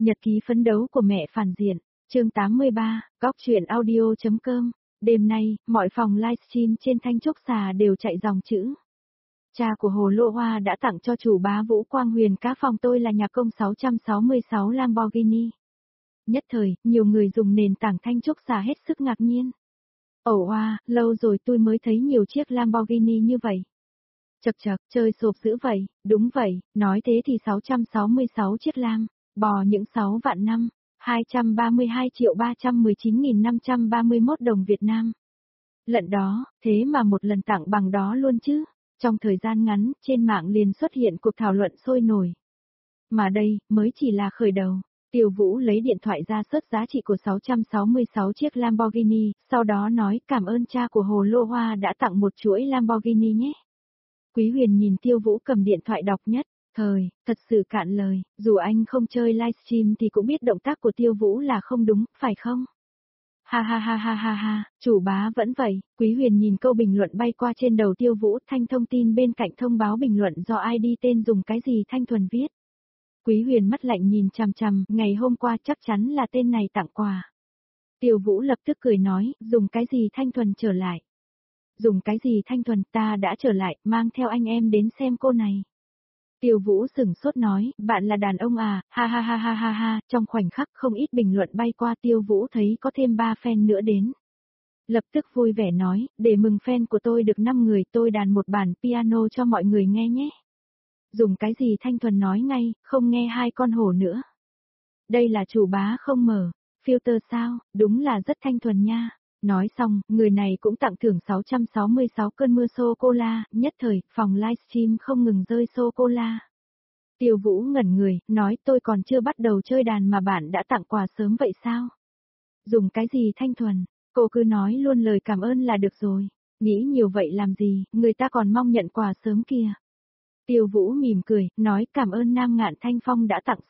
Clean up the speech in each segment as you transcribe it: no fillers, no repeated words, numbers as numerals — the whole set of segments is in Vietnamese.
Nhật ký phấn đấu của mẹ phản diện, chương 83, góc truyện audio.com. Đêm nay, mọi phòng livestream trên Thanh Trúc Xà đều chạy dòng chữ. Cha của Hồ Lô Hoa đã tặng cho chủ bá Vũ Quang Huyền cá phòng tôi là nhạc công 666 Lamborghini. Nhất thời, nhiều người dùng nền tảng Thanh Trúc Xà hết sức ngạc nhiên. Ồ hoa, lâu rồi tôi mới thấy nhiều chiếc Lamborghini như vậy. Chậc chậc, chơi sộp dữ vậy, đúng vậy, nói thế thì 666 chiếc Lam, bò những 6 vạn năm, 232.319.531 đồng Việt Nam. Lận đó, thế mà một lần tặng bằng đó luôn chứ. Trong thời gian ngắn, trên mạng liền xuất hiện cuộc thảo luận sôi nổi. Mà đây, mới chỉ là khởi đầu. Tiêu Vũ lấy điện thoại ra search giá trị của 666 chiếc Lamborghini, sau đó nói cảm ơn cha của Hồ Lô Hoa đã tặng một chuỗi Lamborghini nhé. Quý Huyền nhìn Tiêu Vũ cầm điện thoại đọc nhất, thật sự cạn lời, dù anh không chơi livestream thì cũng biết động tác của Tiêu Vũ là không đúng, phải không? Ha ha ha ha ha ha, chủ bá vẫn vậy. Quý Huyền nhìn câu bình luận bay qua trên đầu Tiêu Vũ, thanh thông tin bên cạnh thông báo bình luận do ID tên dùng cái gì Thanh Thuần viết. Quý Huyền mắt lạnh nhìn chằm chằm, ngày hôm qua chắc chắn là tên này tặng quà. Tiêu Vũ lập tức cười nói, dùng cái gì Thanh Thuần trở lại. Dùng cái gì Thanh Thuần, ta đã trở lại, mang theo anh em đến xem cô này. Tiêu Vũ sửng sốt nói, bạn là đàn ông à, ha ha ha ha ha ha, trong khoảnh khắc không ít bình luận bay qua Tiêu Vũ thấy có thêm 3 fan nữa đến. Lập tức vui vẻ nói, để mừng fan của tôi được 5 người tôi đàn một bản piano cho mọi người nghe nhé. Dùng cái gì Thanh Thuần nói ngay, không nghe hai con hổ nữa. Đây là chủ bá không mở, filter sao, đúng là rất Thanh Thuần nha. Nói xong, người này cũng tặng thưởng 666 cơn mưa sô-cô-la, nhất thời, phòng livestream không ngừng rơi sô-cô-la. Tiêu Vũ ngẩn người, nói tôi còn chưa bắt đầu chơi đàn mà bạn đã tặng quà sớm vậy sao? Dùng cái gì Thanh Thuần, cô cứ nói luôn lời cảm ơn là được rồi, nghĩ nhiều vậy làm gì, người ta còn mong nhận quà sớm kìa. Tiêu Vũ mỉm cười, nói cảm ơn Nam Ngạn Thanh Phong đã tặng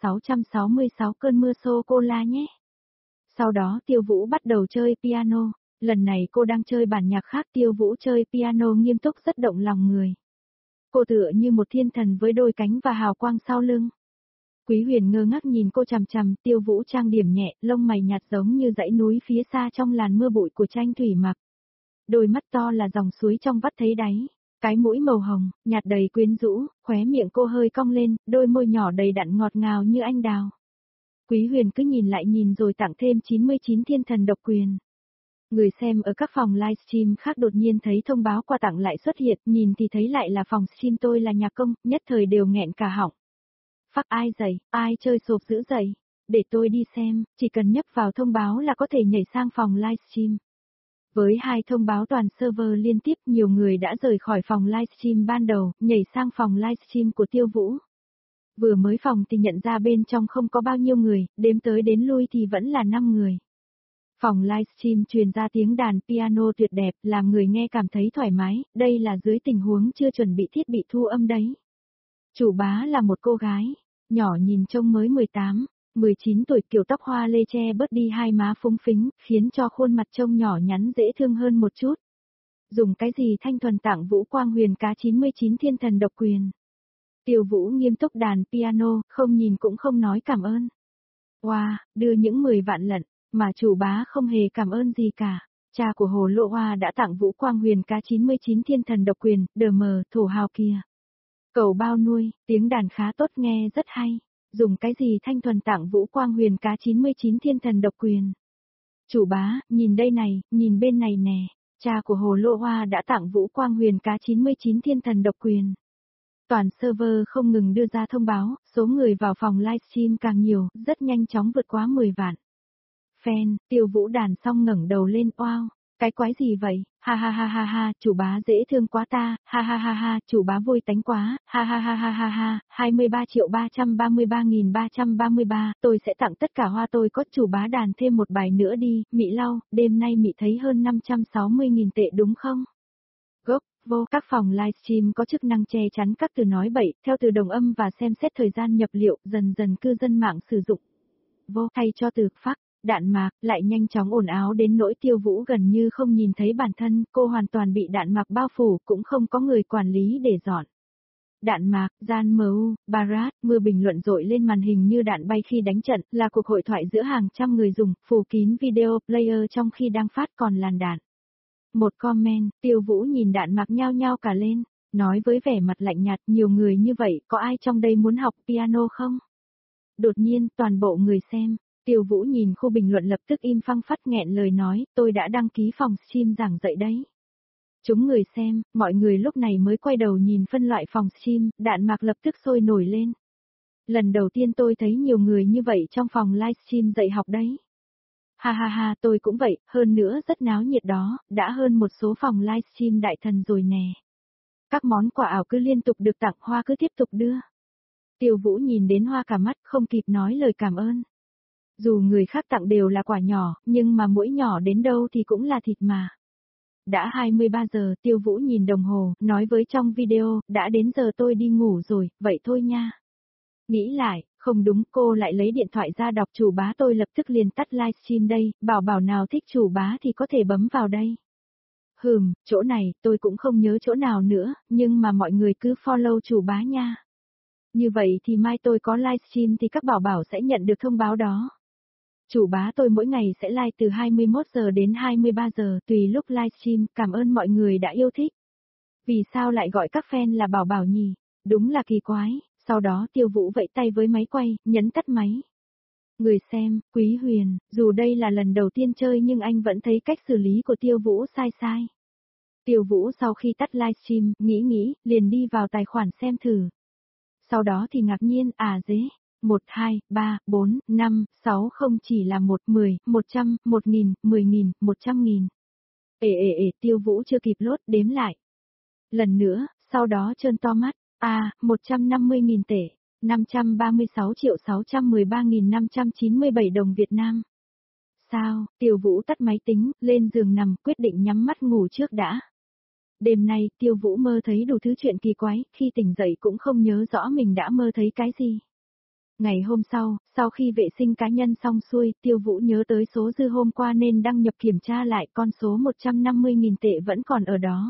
666 cơn mưa sô-cô-la nhé. Sau đó Tiêu Vũ bắt đầu chơi piano. Lần này cô đang chơi bản nhạc khác, Tiêu Vũ chơi piano nghiêm túc rất động lòng người. Cô tựa như một thiên thần với đôi cánh và hào quang sau lưng. Quý Huyền ngơ ngác nhìn cô chằm chằm, Tiêu Vũ trang điểm nhẹ, lông mày nhạt giống như dãy núi phía xa trong làn mưa bụi của tranh thủy mặc. Đôi mắt to là dòng suối trong vắt thấy đáy, cái mũi màu hồng, nhạt đầy quyến rũ, khóe miệng cô hơi cong lên, đôi môi nhỏ đầy đặn ngọt ngào như anh đào. Quý Huyền cứ nhìn lại nhìn rồi tặng thêm 99 thiên thần độc quyền. Người xem ở các phòng livestream khác đột nhiên thấy thông báo quà tặng lại xuất hiện, nhìn thì thấy lại là phòng stream tôi là nhạc công, nhất thời đều nghẹn cả họng. Phắc ai dậy, ai chơi sộp dữ dậy, để tôi đi xem, chỉ cần nhấp vào thông báo là có thể nhảy sang phòng livestream. Với 2 thông báo toàn server liên tiếp, nhiều người đã rời khỏi phòng livestream ban đầu, nhảy sang phòng livestream của Tiêu Vũ. Vừa mới phòng thì nhận ra bên trong không có bao nhiêu người, đếm tới đến lui thì vẫn là 5 người. Phòng livestream truyền ra tiếng đàn piano tuyệt đẹp, làm người nghe cảm thấy thoải mái, đây là dưới tình huống chưa chuẩn bị thiết bị thu âm đấy. Chủ bá là một cô gái, nhỏ nhìn trông mới 18, 19 tuổi, kiểu tóc hoa lê che bớt đi hai má phúng phính, khiến cho khuôn mặt trông nhỏ nhắn dễ thương hơn một chút. Dùng cái gì Thanh Thuần tặng Vũ Quang Huyền cá 99 thiên thần độc quyền. Tiêu Vũ nghiêm túc đàn piano, không nhìn cũng không nói cảm ơn. Wow, đưa những 10 vạn lận. Mà chủ bá không hề cảm ơn gì cả. Cha của Hồ Lô Hoa đã tặng Vũ Quang Huyền cá 99 thiên thần độc quyền, đờ mờ, thổ hào kìa. Cầu bao nuôi, tiếng đàn khá tốt nghe rất hay. Dùng cái gì Thanh Thuần tặng Vũ Quang Huyền cá 99 thiên thần độc quyền. Chủ bá, nhìn đây này, nhìn bên này nè. Cha của Hồ Lô Hoa đã tặng Vũ Quang Huyền cá 99 thiên thần độc quyền. Toàn server không ngừng đưa ra thông báo, số người vào phòng livestream càng nhiều, rất nhanh chóng vượt quá 10 vạn. Fan, Tiêu Vũ đàn xong ngẩng đầu lên, wow, cái quái gì vậy, ha ha ha ha ha, chủ bá dễ thương quá ta, ha ha ha ha, chủ bá vui tánh quá, ha ha ha ha ha ha, 23.333.333, tôi sẽ tặng tất cả hoa tôi có, chủ bá đàn thêm một bài nữa đi, Mị lau, đêm nay Mị thấy hơn 560.000 tệ đúng không? Gốc, vô, các phòng livestream có chức năng che chắn các từ nói bậy, theo từ đồng âm và xem xét thời gian nhập liệu, dần dần cư dân mạng sử dụng. Vô, thay cho từ phác. Đạn mạc, lại nhanh chóng ồn ào đến nỗi Tiêu Vũ gần như không nhìn thấy bản thân, cô hoàn toàn bị đạn mạc bao phủ, cũng không có người quản lý để dọn. Đạn mạc, gian MU, Barat, mưa bình luận dội lên màn hình như đạn bay khi đánh trận, là cuộc hội thoại giữa hàng trăm người dùng, phủ kín video player trong khi đang phát còn làn đạn. Một comment, Tiêu Vũ nhìn đạn mạc nhao nhao cả lên, nói với vẻ mặt lạnh nhạt, nhiều người như vậy, có ai trong đây muốn học piano không? Đột nhiên, toàn bộ người xem, Tiêu Vũ nhìn khu bình luận lập tức im phăng phắc nghẹn lời nói, tôi đã đăng ký phòng stream giảng dạy đấy. Chúng người xem, mọi người lúc này mới quay đầu nhìn phân loại phòng stream, đạn mạc lập tức sôi nổi lên. Lần đầu tiên tôi thấy nhiều người như vậy trong phòng livestream dạy học đấy. Ha ha ha, tôi cũng vậy, hơn nữa rất náo nhiệt đó, đã hơn một số phòng livestream đại thần rồi nè. Các món quà ảo cứ liên tục được tặng, hoa cứ tiếp tục đưa. Tiêu Vũ nhìn đến hoa cả mắt, không kịp nói lời cảm ơn. Dù người khác tặng đều là quả nhỏ, nhưng mà mỗi nhỏ đến đâu thì cũng là thịt mà. Đã 23 giờ, Tiêu Vũ nhìn đồng hồ, nói với trong video, đã đến giờ tôi đi ngủ rồi, vậy thôi nha. Nghĩ lại, không đúng, cô lại lấy điện thoại ra đọc chủ bá, tôi lập tức liền tắt livestream đây, bảo nào thích chủ bá thì có thể bấm vào đây. Chỗ này, tôi cũng không nhớ chỗ nào nữa, nhưng mà mọi người cứ follow chủ bá nha. Như vậy thì mai tôi có livestream thì các bảo sẽ nhận được thông báo đó. Chủ bá tôi mỗi ngày sẽ live từ 21 giờ đến 23 giờ tùy lúc livestream, cảm ơn mọi người đã yêu thích. Vì sao lại gọi các fan là bảo nhỉ? Đúng là kỳ quái, sau đó Tiêu Vũ vẫy tay với máy quay, nhấn tắt máy. Người xem, Quý Huyền, dù đây là lần đầu tiên chơi nhưng anh vẫn thấy cách xử lý của Tiêu Vũ sai. Tiêu Vũ sau khi tắt livestream, nghĩ, liền đi vào tài khoản xem thử. Sau đó thì ngạc nhiên, dế. 1, 2, 3, 4, 5, 6 không chỉ là 1, 10, 100, 1.000, 10.000, 100.000. Tiêu Vũ chưa kịp lốt, đếm lại. Lần nữa, sau đó trơn to mắt, 150.000 tệ, 536.613.597 đồng Việt Nam. Sao, Tiêu Vũ tắt máy tính, lên giường nằm, quyết định nhắm mắt ngủ trước đã. Đêm nay, Tiêu Vũ mơ thấy đủ thứ chuyện kỳ quái, khi tỉnh dậy cũng không nhớ rõ mình đã mơ thấy cái gì. Ngày hôm sau khi vệ sinh cá nhân xong xuôi, Tiêu Vũ nhớ tới số dư hôm qua nên đăng nhập kiểm tra lại, con số 150.000 tệ vẫn còn ở đó.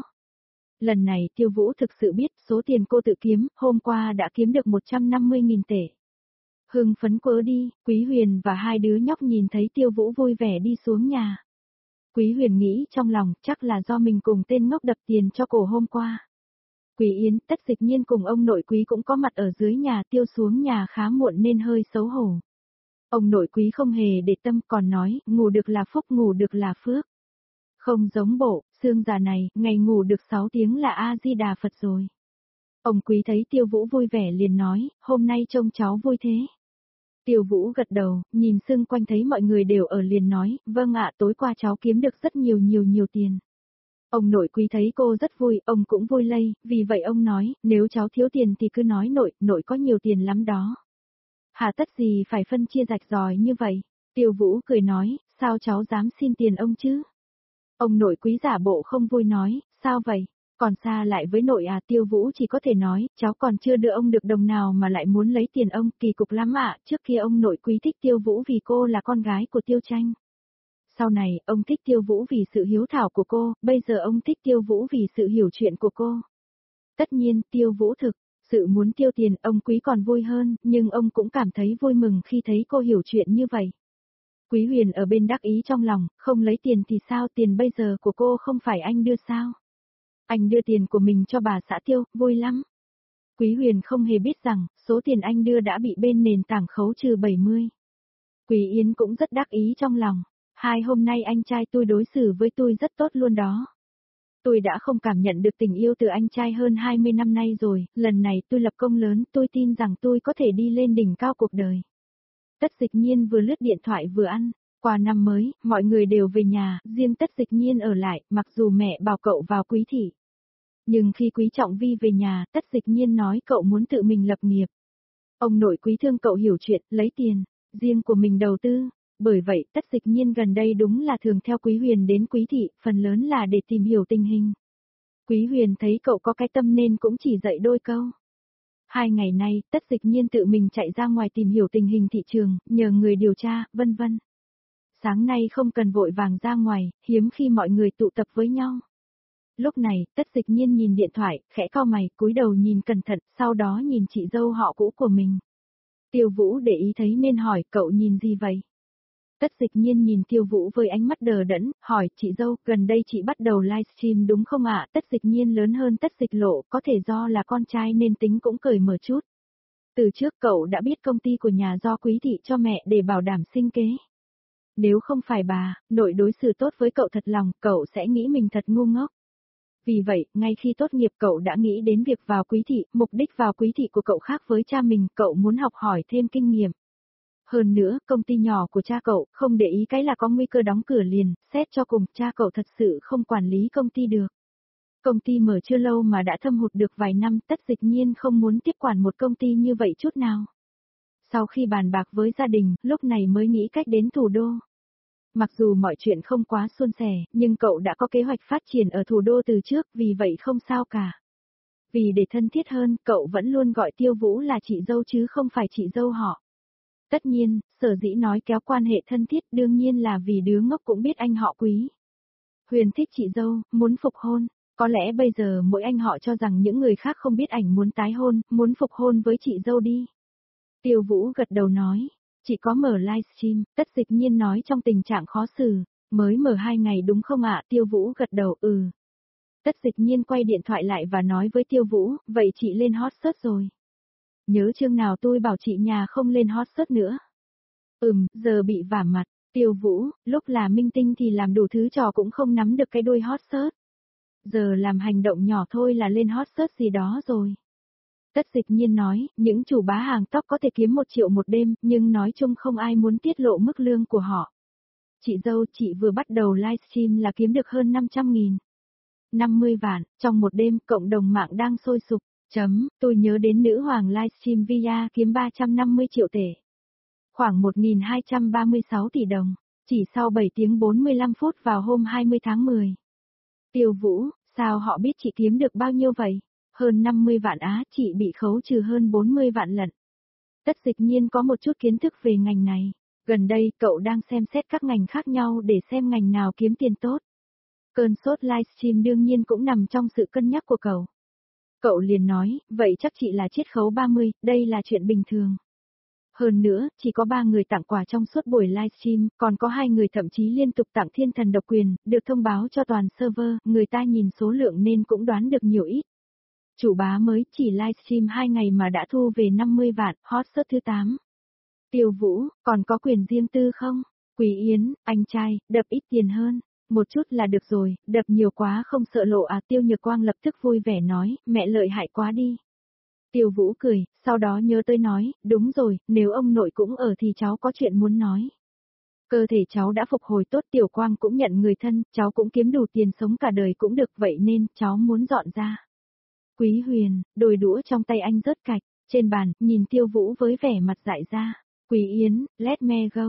Lần này Tiêu Vũ thực sự biết số tiền cô tự kiếm, hôm qua đã kiếm được 150.000 tệ. Hưng phấn quớ đi, Quý Huyền và hai đứa nhóc nhìn thấy Tiêu Vũ vui vẻ đi xuống nhà. Quý Huyền nghĩ trong lòng chắc là do mình cùng tên ngốc đập tiền cho cổ hôm qua. Quý Yến, Tất Dịch Nhiên cùng ông nội Quý cũng có mặt ở dưới nhà, Tiêu xuống nhà khá muộn nên hơi xấu hổ. Ông nội Quý không hề để tâm còn nói, ngủ được là phúc, ngủ được là phước. Không giống bộ, xương già này, ngày ngủ được 6 tiếng là A-di-đà Phật rồi. Ông Quý thấy Tiêu Vũ vui vẻ liền nói, hôm nay trông cháu vui thế. Tiêu Vũ gật đầu, nhìn xung quanh thấy mọi người đều ở liền nói, vâng ạ, tối qua cháu kiếm được rất nhiều tiền. Ông nội Quý thấy cô rất vui, ông cũng vui lây, vì vậy ông nói, nếu cháu thiếu tiền thì cứ nói nội có nhiều tiền lắm đó. Hà tất gì phải phân chia rạch ròi như vậy? Tiêu Vũ cười nói, sao cháu dám xin tiền ông chứ? Ông nội Quý giả bộ không vui nói, sao vậy? Còn xa lại với nội Tiêu Vũ chỉ có thể nói, cháu còn chưa đưa ông được đồng nào mà lại muốn lấy tiền ông, kỳ cục lắm ạ. Trước kia ông nội Quý thích Tiêu Vũ vì cô là con gái của Tiêu Tranh. Sau này, ông thích Tiêu Vũ vì sự hiếu thảo của cô, bây giờ ông thích Tiêu Vũ vì sự hiểu chuyện của cô. Tất nhiên, Tiêu Vũ thực sự muốn tiêu tiền, ông Quý còn vui hơn, nhưng ông cũng cảm thấy vui mừng khi thấy cô hiểu chuyện như vậy. Quý Huyền ở bên đắc ý trong lòng, không lấy tiền thì sao, tiền bây giờ của cô không phải anh đưa sao? Anh đưa tiền của mình cho bà xã Tiêu, vui lắm. Quý Huyền không hề biết rằng, số tiền anh đưa đã bị bên nền tảng khấu trừ 70. Quý Yến cũng rất đắc ý trong lòng. Hôm nay anh trai tôi đối xử với tôi rất tốt luôn đó. Tôi đã không cảm nhận được tình yêu từ anh trai hơn 20 năm nay rồi, lần này tôi lập công lớn, tôi tin rằng tôi có thể đi lên đỉnh cao cuộc đời. Tất Dịch Nhiên vừa lướt điện thoại vừa ăn, qua năm mới, mọi người đều về nhà, riêng Tất Dịch Nhiên ở lại, mặc dù mẹ bảo cậu vào Quý thị. Nhưng khi Quý Trọng Vi về nhà, Tất Dịch Nhiên nói cậu muốn tự mình lập nghiệp. Ông nội Quý thương cậu hiểu chuyện, lấy tiền riêng của mình đầu tư. Bởi vậy, Tất Dịch Nhiên gần đây đúng là thường theo Quý Huyền đến Quý thị, phần lớn là để tìm hiểu tình hình. Quý Huyền thấy cậu có cái tâm nên cũng chỉ dạy đôi câu. 2 ngày nay, Tất Dịch Nhiên tự mình chạy ra ngoài tìm hiểu tình hình thị trường, nhờ người điều tra, vân vân. Sáng nay không cần vội vàng ra ngoài, hiếm khi mọi người tụ tập với nhau. Lúc này, Tất Dịch Nhiên nhìn điện thoại, khẽ cau mày, cúi đầu nhìn cẩn thận, sau đó nhìn chị dâu họ cũ của mình. Tiêu Vũ để ý thấy nên hỏi, cậu nhìn gì vậy? Tất Dịch Nhiên nhìn Tiêu Vũ với ánh mắt đờ đẫn, hỏi, chị dâu, gần đây chị bắt đầu livestream đúng không ạ? Tất Dịch Nhiên lớn hơn Tất Dịch Lộ, có thể do là con trai nên tính cũng cởi mở chút. Từ trước cậu đã biết công ty của nhà do Quý thị cho mẹ để bảo đảm sinh kế. Nếu không phải bà, nội đối xử tốt với cậu thật lòng, cậu sẽ nghĩ mình thật ngu ngốc. Vì vậy, ngay khi tốt nghiệp cậu đã nghĩ đến việc vào Quý thị, mục đích vào Quý thị của cậu khác với cha mình, cậu muốn học hỏi thêm kinh nghiệm. Hơn nữa, công ty nhỏ của cha cậu, không để ý cái là có nguy cơ đóng cửa liền, xét cho cùng, cha cậu thật sự không quản lý công ty được. Công ty mở chưa lâu mà đã thâm hụt được vài năm, Tất Dịch Nhiên không muốn tiếp quản một công ty như vậy chút nào. Sau khi bàn bạc với gia đình, lúc này mới nghĩ cách đến thủ đô. Mặc dù mọi chuyện không quá suôn sẻ, nhưng cậu đã có kế hoạch phát triển ở thủ đô từ trước, vì vậy không sao cả. Vì để thân thiết hơn, cậu vẫn luôn gọi Tiêu Vũ là chị dâu chứ không phải chị dâu họ. Tất nhiên, sở dĩ nói kéo quan hệ thân thiết đương nhiên là vì đứa ngốc cũng biết anh họ Quý. Huyền thích chị dâu, muốn phục hôn. Có lẽ bây giờ mỗi anh họ cho rằng những người khác không biết ảnh muốn tái hôn, muốn phục hôn với chị dâu đi. Tiêu Vũ gật đầu nói, chỉ có mở livestream, Tất Dịch Nhiên nói trong tình trạng khó xử, mới mở 2 ngày đúng không ạ? Tiêu Vũ gật đầu, Tất Dịch Nhiên quay điện thoại lại và nói với Tiêu Vũ, vậy chị lên hot search rồi. Nhớ chương nào tôi bảo chị nhà không lên hot search nữa. Giờ bị vả mặt, Tiêu Vũ, lúc là minh tinh thì làm đủ thứ trò cũng không nắm được cái đuôi hot search. Giờ làm hành động nhỏ thôi là lên hot search gì đó rồi. Tất Dịch Nhiên nói, những chủ bá hàng tóc có thể kiếm 1 triệu một đêm, nhưng nói chung không ai muốn tiết lộ mức lương của họ. Chị dâu, chị vừa bắt đầu livestream là kiếm được hơn 500.000. 50 vạn, trong một đêm, cộng đồng mạng đang sôi sục. Tôi nhớ đến nữ hoàng livestream Via kiếm 350 triệu tệ. Khoảng 1.236 tỷ đồng. Chỉ sau 7 tiếng 45 phút vào hôm 20 tháng 10. Tiêu Vũ, sao họ biết chị kiếm được bao nhiêu vậy? Hơn 50 vạn á, chị bị khấu trừ hơn 40 vạn lận. Tất Dịch Nhiên có một chút kiến thức về ngành này. Gần đây, cậu đang xem xét các ngành khác nhau để xem ngành nào kiếm tiền tốt. Cơn sốt livestream đương nhiên cũng nằm trong sự cân nhắc của cậu. Cậu liền nói, vậy chắc chị là chiết khấu 30, đây là chuyện bình thường. Hơn nữa, chỉ có 3 người tặng quà trong suốt buổi livestream, còn có 2 người thậm chí liên tục tặng thiên thần độc quyền, được thông báo cho toàn server, người ta nhìn số lượng nên cũng đoán được nhiều ít. Chủ bá mới chỉ livestream 2 ngày mà đã thu về 50 vạn, hot search thứ 8. Tiêu Vũ, còn có quyền riêng tư không? Quý Yến, anh trai, đập ít tiền hơn. Một chút là được rồi, đập nhiều quá không sợ lộ à? Tiêu Nhược Quang lập tức vui vẻ nói, mẹ lợi hại quá đi. Tiêu Vũ cười, sau đó nhớ tới nói, đúng rồi, nếu ông nội cũng ở thì cháu có chuyện muốn nói. Cơ thể cháu đã phục hồi tốt, Tiểu Quang cũng nhận người thân, cháu cũng kiếm đủ tiền sống cả đời cũng được, vậy nên cháu muốn dọn ra. Quý Huyền, đôi đũa trong tay anh rớt cạch, trên bàn, nhìn Tiêu Vũ với vẻ mặt dại ra. Quý Yến, let me go,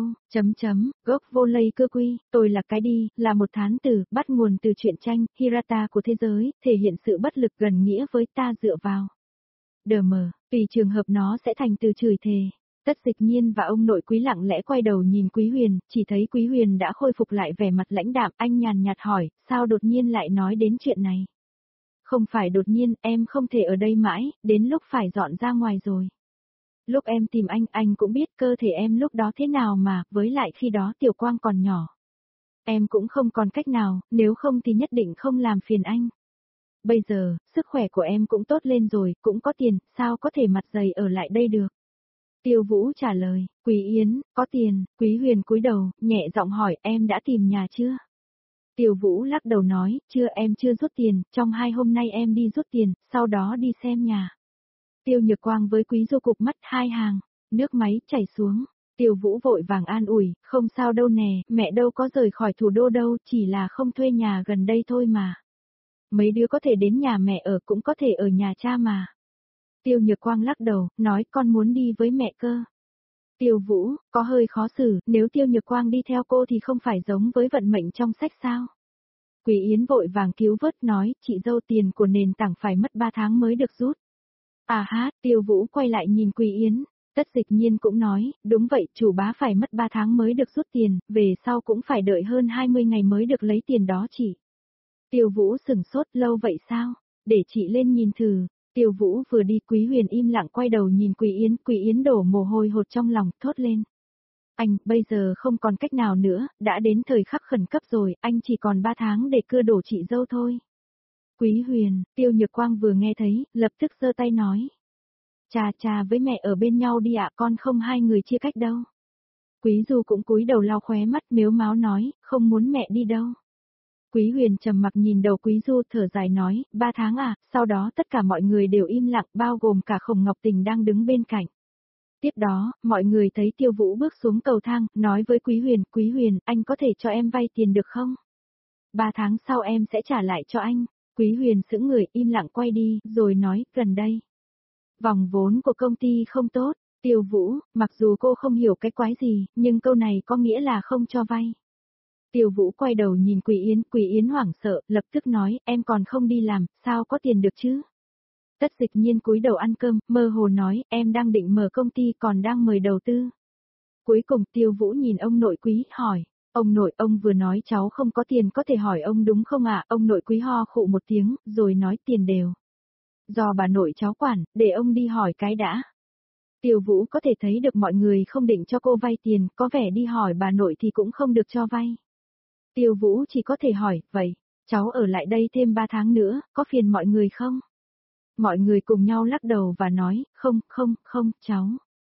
gốc vô lây cơ quy, tôi là cái đi, là một thán từ, bắt nguồn từ truyện tranh, Hirata của thế giới, thể hiện sự bất lực gần nghĩa với ta dựa vào. Đờ mờ, tùy trường hợp nó sẽ thành từ chửi thề. Tất Dịch Nhiên và ông nội Quý lặng lẽ quay đầu nhìn Quý Huyền, chỉ thấy Quý Huyền đã khôi phục lại vẻ mặt lãnh đạm, anh nhàn nhạt hỏi, sao đột nhiên lại nói đến chuyện này? Không phải đột nhiên, em không thể ở đây mãi, đến lúc phải dọn ra ngoài rồi. Lúc em tìm anh cũng biết cơ thể em lúc đó thế nào mà, với lại khi đó Tiểu Quang còn nhỏ. Em cũng không còn cách nào, nếu không thì nhất định không làm phiền anh. Bây giờ, sức khỏe của em cũng tốt lên rồi, cũng có tiền, sao có thể mặt dày ở lại đây được? Tiêu Vũ trả lời, Quý Yến, có tiền, Quý Huyền cúi đầu, nhẹ giọng hỏi em đã tìm nhà chưa? Tiêu Vũ lắc đầu nói, chưa, em chưa rút tiền, trong 2 hôm nay em đi rút tiền, sau đó đi xem nhà. Tiêu Nhược Quang với Quý Du cụp mắt 2 hàng, nước máy chảy xuống. Tiêu Vũ vội vàng an ủi, không sao đâu nè, mẹ đâu có rời khỏi thủ đô đâu, chỉ là không thuê nhà gần đây thôi mà. Mấy đứa có thể đến nhà mẹ ở cũng có thể ở nhà cha mà. Tiêu Nhược Quang lắc đầu, nói con muốn đi với mẹ cơ. Tiêu Vũ, có hơi khó xử, nếu Tiêu Nhược Quang đi theo cô thì không phải giống với vận mệnh trong sách sao? Quý Yến vội vàng cứu vớt nói, chị dâu tiền của nền tảng phải mất 3 tháng mới được rút. À ha, Tiêu Vũ quay lại nhìn Quý Yến, Tất Dịch Nhiên cũng nói, đúng vậy, chủ bá phải mất 3 tháng mới được rút tiền, về sau cũng phải đợi hơn 20 ngày mới được lấy tiền đó chị. Tiêu Vũ sửng sốt, lâu vậy sao? Để chị lên nhìn thử. Tiêu Vũ vừa đi, Quý Huyền im lặng quay đầu nhìn Quý Yến đổ mồ hôi hột trong lòng, thốt lên. Anh, bây giờ không còn cách nào nữa, đã đến thời khắc khẩn cấp rồi, anh chỉ còn 3 tháng để cưa đổ chị dâu thôi. Quý Huyền, Tiêu Nhược Quang vừa nghe thấy, lập tức giơ tay nói. Cha với mẹ ở bên nhau đi ạ, con không hai người chia cách đâu. Quý Du cũng cúi đầu lau khóe mắt mếu máo nói, không muốn mẹ đi đâu. Quý Huyền trầm mặc nhìn đầu Quý Du thở dài nói, 3 tháng à, sau đó tất cả mọi người đều im lặng bao gồm cả Khổng Ngọc Tình đang đứng bên cạnh. Tiếp đó, mọi người thấy Tiêu Vũ bước xuống cầu thang, nói với Quý Huyền, anh có thể cho em vay tiền được không? 3 tháng sau em sẽ trả lại cho anh. Quý Huyền sững người im lặng quay đi, rồi nói, gần đây. Vòng vốn của công ty không tốt, Tiêu Vũ, mặc dù cô không hiểu cái quái gì, nhưng câu này có nghĩa là không cho vay. Tiêu Vũ quay đầu nhìn Quý Yến hoảng sợ, lập tức nói, em còn không đi làm, sao có tiền được chứ? Tất Dịch Nhiên cúi đầu ăn cơm, mơ hồ nói, em đang định mở công ty còn đang mời đầu tư. Cuối cùng Tiêu Vũ nhìn ông nội Quý, hỏi, ông nội, ông vừa nói cháu không có tiền có thể hỏi ông đúng không ạ? Ông nội Quý ho khụ một tiếng, rồi nói tiền đều. Do bà nội cháu quản, để ông đi hỏi cái đã. Tiêu Vũ có thể thấy được mọi người không định cho cô vay tiền, có vẻ đi hỏi bà nội thì cũng không được cho vay. Tiêu Vũ chỉ có thể hỏi, vậy, cháu ở lại đây thêm 3 tháng nữa, có phiền mọi người không? Mọi người cùng nhau lắc đầu và nói, không, cháu.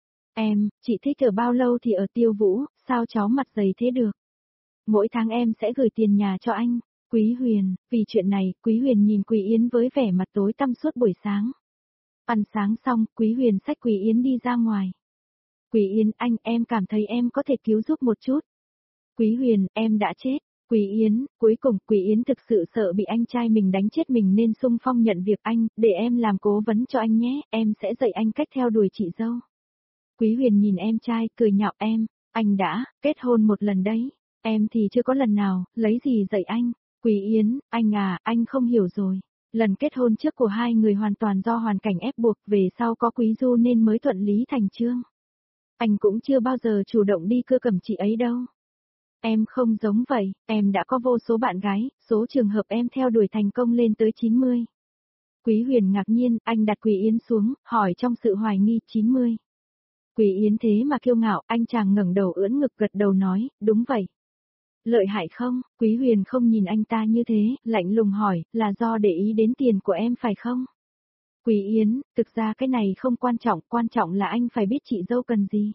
Chị thích ở bao lâu thì ở. Tiêu Vũ, sao cháu mặt dày thế được? Mỗi tháng em sẽ gửi tiền nhà cho anh. Quý Huyền, vì chuyện này, Quý Huyền nhìn Quý Yến với vẻ mặt tối tăm suốt buổi sáng. Ăn sáng xong, Quý Huyền xách Quý Yến đi ra ngoài. Quý Yến, em cảm thấy em có thể cứu giúp một chút. Quý Huyền, em đã chết. Quý Yến, cuối cùng Quý Yến thực sự sợ bị anh trai mình đánh chết mình nên xung phong nhận việc anh, để em làm cố vấn cho anh nhé, em sẽ dạy anh cách theo đuổi chị dâu. Quý Huyền nhìn em trai, cười nhạo em, anh đã kết hôn một lần đấy, em thì chưa có lần nào, lấy gì dạy anh. Quý Yến, anh không hiểu rồi. Lần kết hôn trước của hai người hoàn toàn do hoàn cảnh ép buộc, về sau có Quý Du nên mới thuận lý thành chương. Anh cũng chưa bao giờ chủ động đi cưa cầm chị ấy đâu. Em không giống vậy, em đã có vô số bạn gái, số trường hợp em theo đuổi thành công lên tới 90. Quý Huyền ngạc nhiên, anh đặt Quý Yến xuống, hỏi trong sự hoài nghi 90. Quý Yến thế mà kiêu ngạo, anh chàng ngẩng đầu ưỡn ngực gật đầu nói, đúng vậy. Lợi hại không? Quý Huyền không nhìn anh ta như thế, lạnh lùng hỏi, là do để ý đến tiền của em phải không? Quý Yến, thực ra cái này không quan trọng là anh phải biết chị dâu cần gì.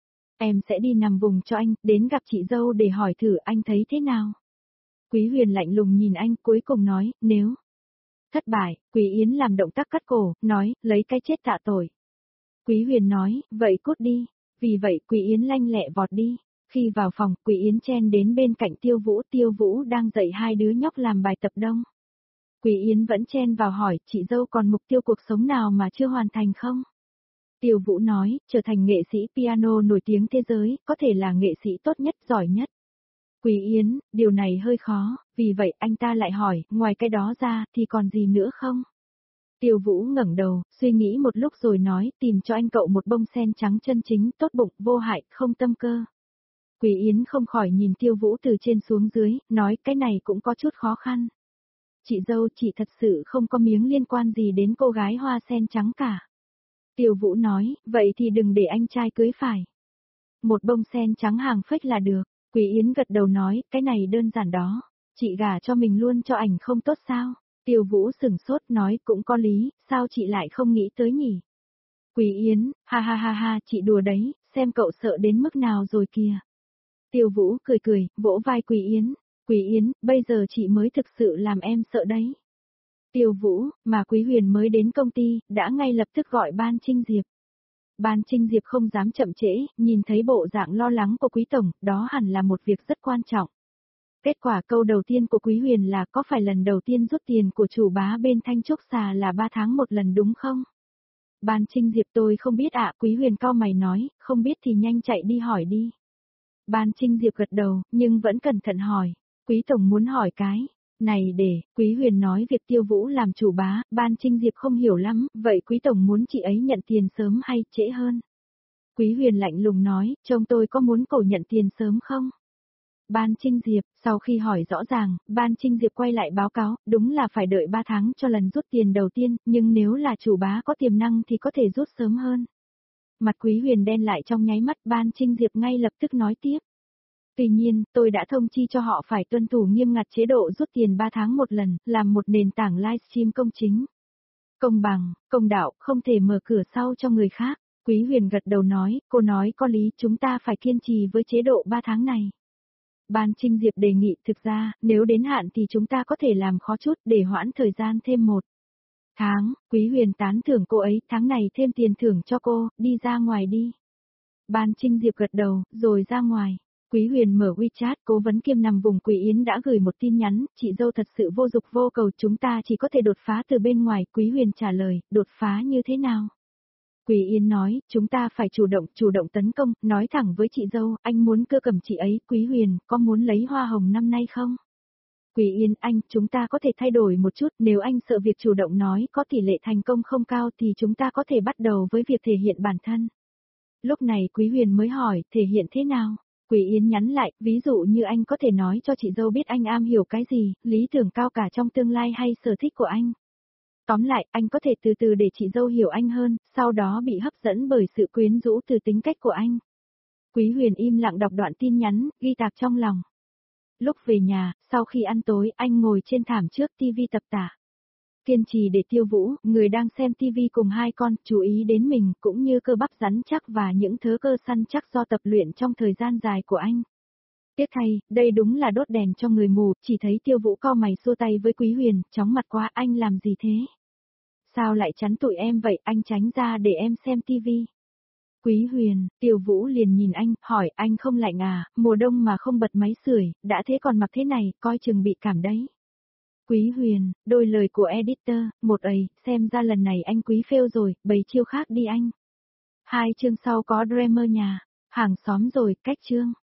Em sẽ đi nằm vùng cho anh, đến gặp chị dâu để hỏi thử anh thấy thế nào. Quý Huyền lạnh lùng nhìn anh, cuối cùng nói, nếu thất bại, Quý Yến làm động tác cắt cổ, nói, lấy cái chết tạ tội. Quý Huyền nói, vậy cút đi. Vì vậy Quý Yến lanh lẹ vọt đi. Khi vào phòng, Quý Yến chen đến bên cạnh Tiêu Vũ đang dạy hai đứa nhóc làm bài tập đông. Quý Yến vẫn chen vào hỏi, chị dâu còn mục tiêu cuộc sống nào mà chưa hoàn thành không? Tiêu Vũ nói, trở thành nghệ sĩ piano nổi tiếng thế giới, có thể là nghệ sĩ tốt nhất, giỏi nhất. Quý Yến, điều này hơi khó, vì vậy anh ta lại hỏi, ngoài cái đó ra, thì còn gì nữa không? Tiêu Vũ ngẩng đầu, suy nghĩ một lúc rồi nói, tìm cho anh cậu một bông sen trắng chân chính, tốt bụng, vô hại, không tâm cơ. Quý Yến không khỏi nhìn Tiêu Vũ từ trên xuống dưới, nói, cái này cũng có chút khó khăn. Chị dâu, chị thật sự không có miếng liên quan gì đến cô gái hoa sen trắng cả. Tiêu Vũ nói, vậy thì đừng để anh trai cưới phải. Một bông sen trắng hàng phách là được. Quý Yến gật đầu nói, cái này đơn giản đó. Chị gả cho mình luôn cho ảnh không tốt sao? Tiêu Vũ sửng sốt nói, cũng có lý, sao chị lại không nghĩ tới nhỉ? Quý Yến, ha, chị đùa đấy, xem cậu sợ đến mức nào rồi kìa. Tiêu Vũ cười, vỗ vai Quý Yến. Quý Yến, bây giờ chị mới thực sự làm em sợ đấy. Tiêu Vũ, mà Quý Huyền mới đến công ty, đã ngay lập tức gọi Ban Trinh Diệp. Ban Trinh Diệp không dám chậm trễ, nhìn thấy bộ dạng lo lắng của Quý Tổng, đó hẳn là một việc rất quan trọng. Kết quả câu đầu tiên của Quý Huyền là có phải lần đầu tiên rút tiền của chủ bá bên Thanh Trúc Xà là 3 tháng một lần đúng không? Ban Trinh Diệp tôi không biết ạ, Quý Huyền cau mày nói, không biết thì nhanh chạy đi hỏi đi. Ban Trinh Diệp gật đầu, nhưng vẫn cẩn thận hỏi, Quý Tổng muốn hỏi cái. Này để, Quý Huyền nói việc Tiêu Vũ làm chủ bá, Ban Trinh Diệp không hiểu lắm, vậy Quý Tổng muốn chị ấy nhận tiền sớm hay trễ hơn? Quý Huyền lạnh lùng nói, trông tôi có muốn cổ nhận tiền sớm không? Ban Trinh Diệp, sau khi hỏi rõ ràng, Ban Trinh Diệp quay lại báo cáo, đúng là phải đợi 3 tháng cho lần rút tiền đầu tiên, nhưng nếu là chủ bá có tiềm năng thì có thể rút sớm hơn. Mặt Quý Huyền đen lại trong nháy mắt, Ban Trinh Diệp ngay lập tức nói tiếp. Tuy nhiên, tôi đã thông chi cho họ phải tuân thủ nghiêm ngặt chế độ rút tiền 3 tháng một lần, làm một nền tảng livestream công chính. Công bằng, công đạo, không thể mở cửa sau cho người khác. Quý Huyền gật đầu nói, cô nói có lý, chúng ta phải kiên trì với chế độ 3 tháng này. Ban Trinh Diệp đề nghị, thực ra, nếu đến hạn thì chúng ta có thể làm khó chút để hoãn thời gian thêm 1 tháng. Quý Huyền tán thưởng cô ấy, tháng này thêm tiền thưởng cho cô, đi ra ngoài đi. Ban Trinh Diệp gật đầu, rồi ra ngoài. Quý Huyền mở WeChat, cố vấn kiêm nằm vùng Quỷ Yến đã gửi một tin nhắn, chị dâu thật sự vô dục vô cầu, chúng ta chỉ có thể đột phá từ bên ngoài. Quý Huyền trả lời, đột phá như thế nào? Quỷ Yến nói, chúng ta phải chủ động tấn công, nói thẳng với chị dâu, anh muốn cưa cầm chị ấy. Quý Huyền, có muốn lấy hoa hồng năm nay không? Quỷ Yến, anh, chúng ta có thể thay đổi một chút, nếu anh sợ việc chủ động nói có tỷ lệ thành công không cao thì chúng ta có thể bắt đầu với việc thể hiện bản thân. Lúc này Quý Huyền mới hỏi, thể hiện thế nào? Quỷ Yến nhắn lại, ví dụ như anh có thể nói cho chị dâu biết anh am hiểu cái gì, lý tưởng cao cả trong tương lai hay sở thích của anh. Tóm lại, anh có thể từ từ để chị dâu hiểu anh hơn, sau đó bị hấp dẫn bởi sự quyến rũ từ tính cách của anh. Quý Huyền im lặng đọc đoạn tin nhắn, ghi tạc trong lòng. Lúc về nhà, sau khi ăn tối, anh ngồi trên thảm trước tivi tập tả. Kiên trì để Tiêu Vũ, người đang xem tivi cùng hai con, chú ý đến mình, cũng như cơ bắp rắn chắc và những thớ cơ săn chắc do tập luyện trong thời gian dài của anh. Tiếc thay, đây đúng là đốt đèn cho người mù, chỉ thấy Tiêu Vũ cau mày xua tay với Quý Huyền, chóng mặt quá, anh làm gì thế? Sao lại chắn tụi em vậy, anh tránh ra để em xem tivi. Quý Huyền, Tiêu Vũ liền nhìn anh, hỏi, anh không lạnh à, mùa đông mà không bật máy sưởi, đã thế còn mặc thế này, coi chừng bị cảm đấy. Quý Huyền, đôi lời của editor, một ấy, xem ra lần này anh Quý fail rồi, bày chiêu khác đi anh. 2 chương sau có Dreamer nhà, hàng xóm rồi, cách chương.